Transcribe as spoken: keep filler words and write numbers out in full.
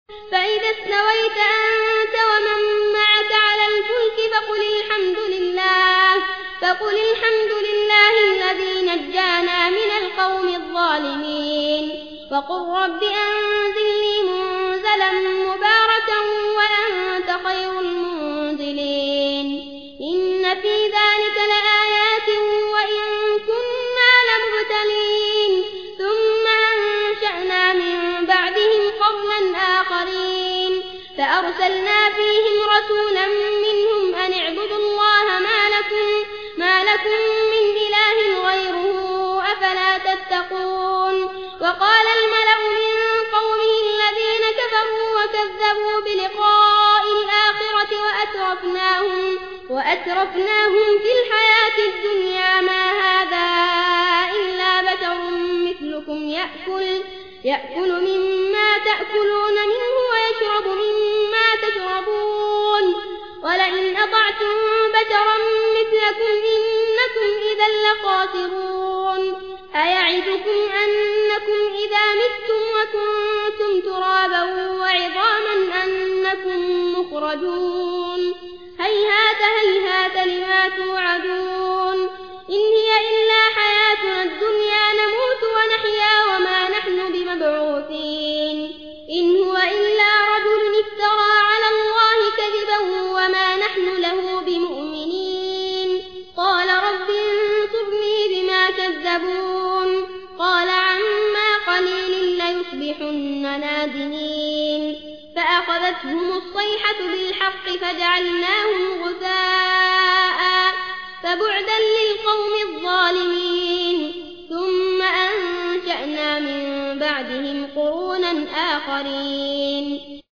فإذا استويت أنت ومن معك على الفلك فقل الحمد لله فقل الحمد لله الذي نجانا من القوم الظالمين وقل رب أنزلني منزلا مباركا وأنت خير المنزلين إن في ذلك لآيات وإن كنا لمبتلين ثم أنشأنا من بعدهم قرنا آخرين فأرسلنا فيهم رسولا منهم أن اعبدوا الله ما لكم, ما لكم من إله غيره أفلا تتقون وقال الملأ من قومه الذين كفروا وكذبوا بلقاء الآخرة وأترفناهم, وأترفناهم في الحياة الدنيا ما هذا إلا بشر مثلكم يأكل, يأكل مما تأكلون منه ويشرب مما تشربون ولئن أطعتم بشرا مثلكم إنكم إذا لخاسرون أيعدكم أنكم إذا متم وكنتم ترابا وعظاما أنكم مخرجون هيهات هيهات لما توعدون إن هي إلا حياتنا الدنيا نموت ونحيا وما نحن بمبعوثين إن هو إلا رجل افترى على الله كذبا وما نحن له بمؤمنين قال رب انصرني بما كذبون قال عما قليل ليصبحن نادمين فأخذتهم الصيحة بالحق فجعلناهم غثاء فبعدا للقوم الظالمين ثم أنشأنا من بعدهم قرونا آخرين